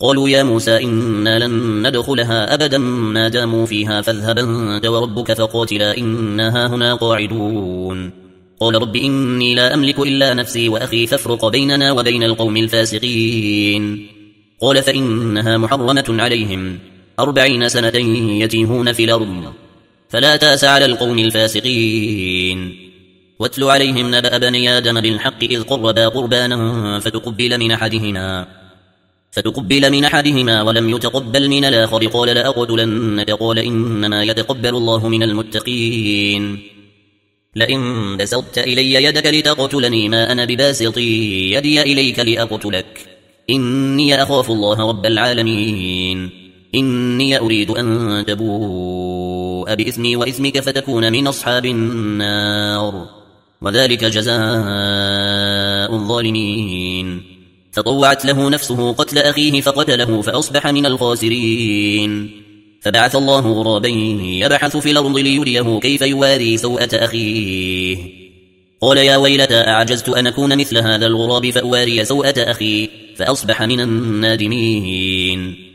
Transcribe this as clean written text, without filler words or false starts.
قالوا يا موسى إنا لن ندخلها أبدا ما داموا فيها فاذهب أنت وربك فقاتلا إنا هنا قاعدون قال رب إني لا أملك إلا نفسي وأخي فافرق بيننا وبين القوم الفاسقين قال فإنها محرمة عليهم 40 سنة يتيهون في الأرض فلا تأس على القوم الفاسقين واتل عليهم نبأ بني آدم بالحق إذ قربا قربانا فتقبل من أحدهما ولم يتقبل من الآخر قال لأقتلنك قال إنما يتقبل الله من المتقين لئن بسطت إلي يدك لتقتلني ما أنا بباسط يدي إليك لأقتلك إني أخاف الله رب العالمين إني أريد أن تبوء بإثمي وإثمك فتكون من أصحاب النار وذلك جزاء الظالمين فطوعت له نفسه قتل أخيه فقتله فأصبح من الخاسرين فبعث الله غرابا يبحث في الأرض ليريه كيف يواري سوءة أخيه قال يا ويلتى أعجزت أن أكون مثل هذا الغراب فأواري سوءة أخي فأصبح من النادمين